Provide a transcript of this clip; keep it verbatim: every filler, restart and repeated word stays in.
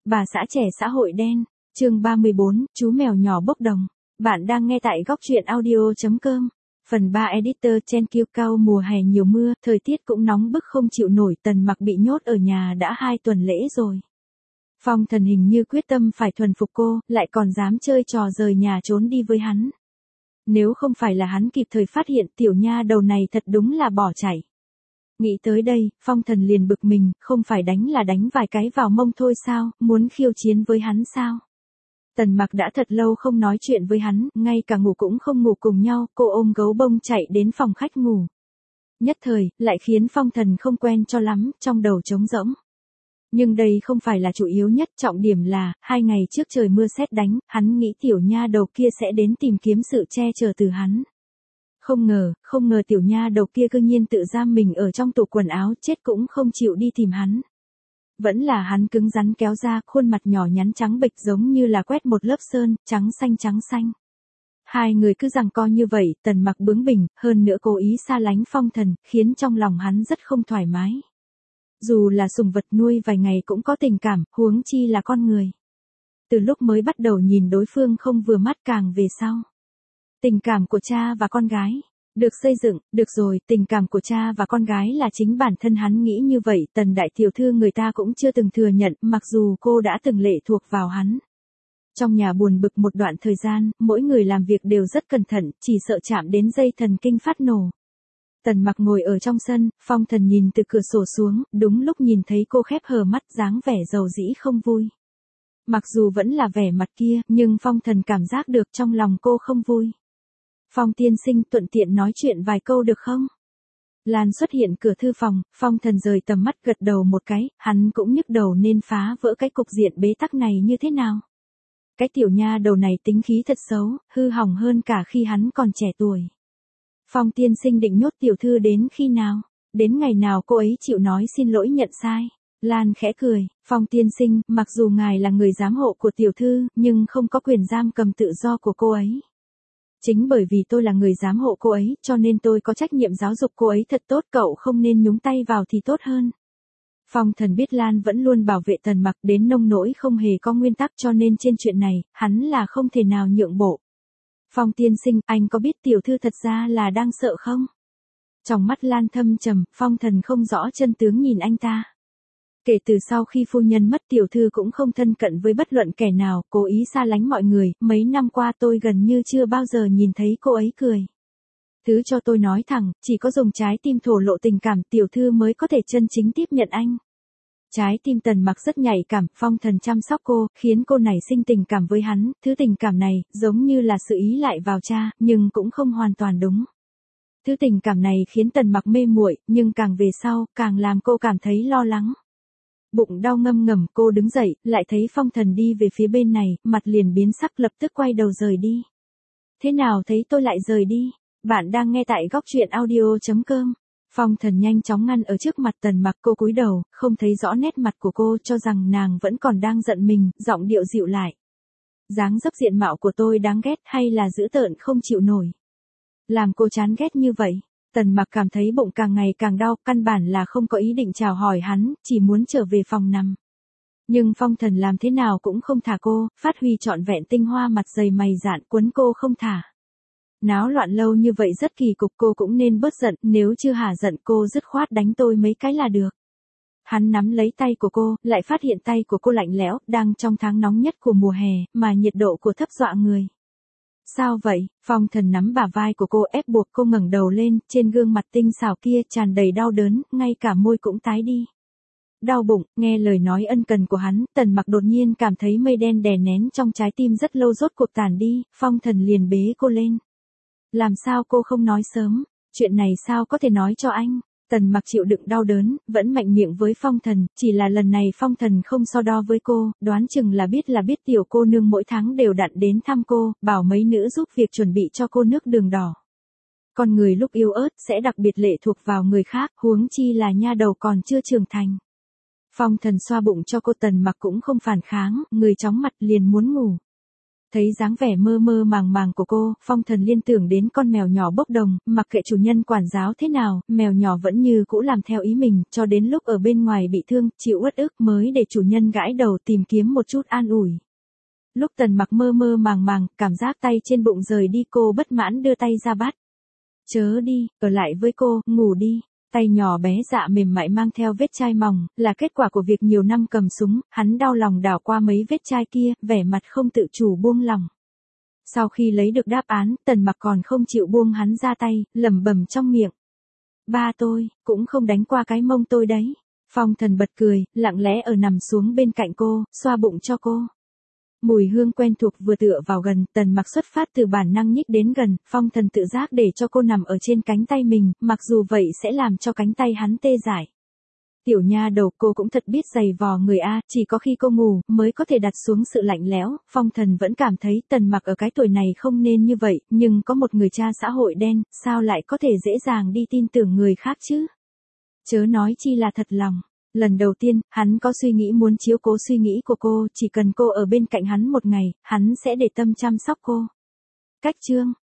Bà xã trẻ xã hội đen, chương ba mươi bốn, chú mèo nhỏ bốc đồng. Bạn đang nghe tại góc truyện audio chấm com. Phần ba Editor Chen Kiêu Cao. Mùa hè nhiều mưa, thời tiết cũng nóng bức không chịu nổi. Tần Mặc bị nhốt ở nhà đã hai tuần lễ rồi. Phong Thần hình như quyết tâm phải thuần phục cô, lại còn dám chơi trò rời nhà trốn đi với hắn. Nếu không phải là hắn kịp thời phát hiện tiểu nha đầu này thật đúng là bỏ chạy. Nghĩ tới đây, Phong Thần liền bực mình, không phải đánh là đánh vài cái vào mông thôi sao, muốn khiêu chiến với hắn sao? Tần Mặc đã thật lâu không nói chuyện với hắn, ngay cả ngủ cũng không ngủ cùng nhau, cô ôm gấu bông chạy đến phòng khách ngủ. Nhất thời, lại khiến Phong Thần không quen cho lắm, trong đầu trống rỗng. Nhưng đây không phải là chủ yếu nhất, trọng điểm là, hai ngày trước trời mưa sét đánh, hắn nghĩ tiểu nha đầu kia sẽ đến tìm kiếm sự che chở từ hắn. Không ngờ, không ngờ tiểu nha đầu kia cư nhiên tự giam mình ở trong tủ quần áo, chết cũng không chịu đi tìm hắn. Vẫn là hắn cứng rắn kéo ra, khuôn mặt nhỏ nhắn trắng bệch giống như là quét một lớp sơn, trắng xanh trắng xanh. Hai người cứ giằng co như vậy, Tần Mặc bướng bỉnh, hơn nữa cố ý xa lánh Phong Thần, khiến trong lòng hắn rất không thoải mái. Dù là sủng vật nuôi vài ngày cũng có tình cảm, huống chi là con người. Từ lúc mới bắt đầu nhìn đối phương không vừa mắt càng về sau. Tình cảm của cha và con gái, được xây dựng, được rồi, tình cảm của cha và con gái là chính bản thân hắn nghĩ như vậy, Tần đại tiểu thư người ta cũng chưa từng thừa nhận, mặc dù cô đã từng lệ thuộc vào hắn. Trong nhà buồn bực một đoạn thời gian, mỗi người làm việc đều rất cẩn thận, chỉ sợ chạm đến dây thần kinh phát nổ. Tần Mặc ngồi ở trong sân, Phong Thần nhìn từ cửa sổ xuống, đúng lúc nhìn thấy cô khép hờ mắt dáng vẻ dầu dĩ không vui. Mặc dù vẫn là vẻ mặt kia, nhưng Phong Thần cảm giác được trong lòng cô không vui. Phong tiên sinh, thuận tiện nói chuyện vài câu được không? Lan xuất hiện cửa thư phòng, Phong Thần rời tầm mắt gật đầu một cái, hắn cũng nhức đầu nên phá vỡ cái cục diện bế tắc này như thế nào. Cái tiểu nha đầu này tính khí thật xấu, hư hỏng hơn cả khi hắn còn trẻ tuổi. Phong tiên sinh định nhốt tiểu thư đến khi nào? Đến ngày nào cô ấy chịu nói xin lỗi nhận sai? Lan khẽ cười, Phong tiên sinh, mặc dù ngài là người giám hộ của tiểu thư, nhưng không có quyền giam cầm tự do của cô ấy. Chính bởi vì tôi là người giám hộ cô ấy, cho nên tôi có trách nhiệm giáo dục cô ấy thật tốt, cậu không nên nhúng tay vào thì tốt hơn. Phong Thần biết Lan vẫn luôn bảo vệ Tần Mặc đến nông nỗi không hề có nguyên tắc, cho nên trên chuyện này, hắn là không thể nào nhượng bộ. Phong tiên sinh, anh có biết tiểu thư thật ra là đang sợ không? Trong mắt Lan thâm trầm, Phong Thần không rõ chân tướng nhìn anh ta. Kể từ sau khi phu nhân mất, tiểu thư cũng không thân cận với bất luận kẻ nào, cố ý xa lánh mọi người, mấy năm qua tôi gần như chưa bao giờ nhìn thấy cô ấy cười. Thứ cho tôi nói thẳng, chỉ có dùng trái tim thổ lộ tình cảm tiểu thư mới có thể chân chính tiếp nhận anh. Trái tim Tần Mặc rất nhạy cảm, Phong Thần chăm sóc cô, khiến cô nảy sinh tình cảm với hắn, thứ tình cảm này, giống như là sự ý lại vào cha, nhưng cũng không hoàn toàn đúng. Thứ tình cảm này khiến Tần Mặc mê muội, nhưng càng về sau, càng làm cô cảm thấy lo lắng. Bụng đau ngâm ngầm, cô đứng dậy, lại thấy Phong Thần đi về phía bên này, mặt liền biến sắc, lập tức quay đầu rời đi. Thế nào thấy tôi lại rời đi? Bạn đang nghe tại góc truyện audio chấm com. Phong Thần nhanh chóng ngăn ở trước mặt Tần Mặc, cô cúi đầu, không thấy rõ nét mặt của cô, cho rằng nàng vẫn còn đang giận mình, giọng điệu dịu lại. Dáng dấp diện mạo của tôi đáng ghét hay là dữ tợn không chịu nổi? Làm cô chán ghét như vậy? Tần Mặc cảm thấy bụng càng ngày càng đau, căn bản là không có ý định chào hỏi hắn, chỉ muốn trở về phòng nằm. Nhưng Phong Thần làm thế nào cũng không thả cô, phát huy trọn vẹn tinh hoa mặt dày mày dạn, quấn cô không thả. Náo loạn lâu như vậy rất kỳ cục, cô cũng nên bớt giận, nếu chưa hả giận cô dứt khoát đánh tôi mấy cái là được. Hắn nắm lấy tay của cô, lại phát hiện tay của cô lạnh lẽo, đang trong tháng nóng nhất của mùa hè, mà nhiệt độ của thấp dọa người. Sao vậy? Phong Thần nắm bả vai của cô ép buộc cô ngẩng đầu lên, trên gương mặt tinh xảo kia tràn đầy đau đớn, ngay cả môi cũng tái đi. Đau bụng, nghe lời nói ân cần của hắn, Tần Mặc đột nhiên cảm thấy mây đen đè nén trong trái tim rất lâu rốt cuộc tàn đi, Phong Thần liền bế cô lên. Làm sao cô không nói sớm? Chuyện này sao có thể nói cho anh? Tần Mặc chịu đựng đau đớn, vẫn mạnh miệng với Phong Thần, chỉ là lần này Phong Thần không so đo với cô, đoán chừng là biết là biết tiểu cô nương mỗi tháng đều đặn đến thăm cô, bảo mấy nữ giúp việc chuẩn bị cho cô nước đường đỏ. Con người lúc yếu ớt sẽ đặc biệt lệ thuộc vào người khác, huống chi là nha đầu còn chưa trưởng thành. Phong Thần xoa bụng cho cô, Tần Mặc cũng không phản kháng, người chóng mặt liền muốn ngủ. Thấy dáng vẻ mơ mơ màng màng của cô, Phong Thần liên tưởng đến con mèo nhỏ bốc đồng, mặc kệ chủ nhân quản giáo thế nào, mèo nhỏ vẫn như cũ làm theo ý mình, cho đến lúc ở bên ngoài bị thương, chịu uất ức mới để chủ nhân gãi đầu tìm kiếm một chút an ủi. Lúc Tần Mặc mơ mơ màng màng, cảm giác tay trên bụng rời đi, cô bất mãn đưa tay ra bắt. Chớ đi, ở lại với cô, ngủ đi. Tay nhỏ bé dạ mềm mại mang theo vết chai mỏng, là kết quả của việc nhiều năm cầm súng, hắn đau lòng đảo qua mấy vết chai kia, vẻ mặt không tự chủ buông lòng. Sau khi lấy được đáp án, Tần Mặc còn không chịu buông hắn ra tay, lẩm bẩm trong miệng. Ba tôi, cũng không đánh qua cái mông tôi đấy. Phong Thần bật cười, lặng lẽ ở nằm xuống bên cạnh cô, xoa bụng cho cô. Mùi hương quen thuộc vừa tựa vào gần, Tần Mặc xuất phát từ bản năng nhích đến gần, Phong Thần tự giác để cho cô nằm ở trên cánh tay mình, mặc dù vậy sẽ làm cho cánh tay hắn tê dại. Tiểu nha đầu, cô cũng thật biết giày vò người a, chỉ có khi cô ngủ mới có thể đặt xuống sự lạnh lẽo. Phong Thần vẫn cảm thấy Tần Mặc ở cái tuổi này không nên như vậy, nhưng có một người cha xã hội đen, sao lại có thể dễ dàng đi tin tưởng người khác chứ? Chớ nói chi là thật lòng. Lần đầu tiên, hắn có suy nghĩ muốn chiếu cố suy nghĩ của cô, chỉ cần cô ở bên cạnh hắn một ngày, hắn sẽ để tâm chăm sóc cô. Cách chương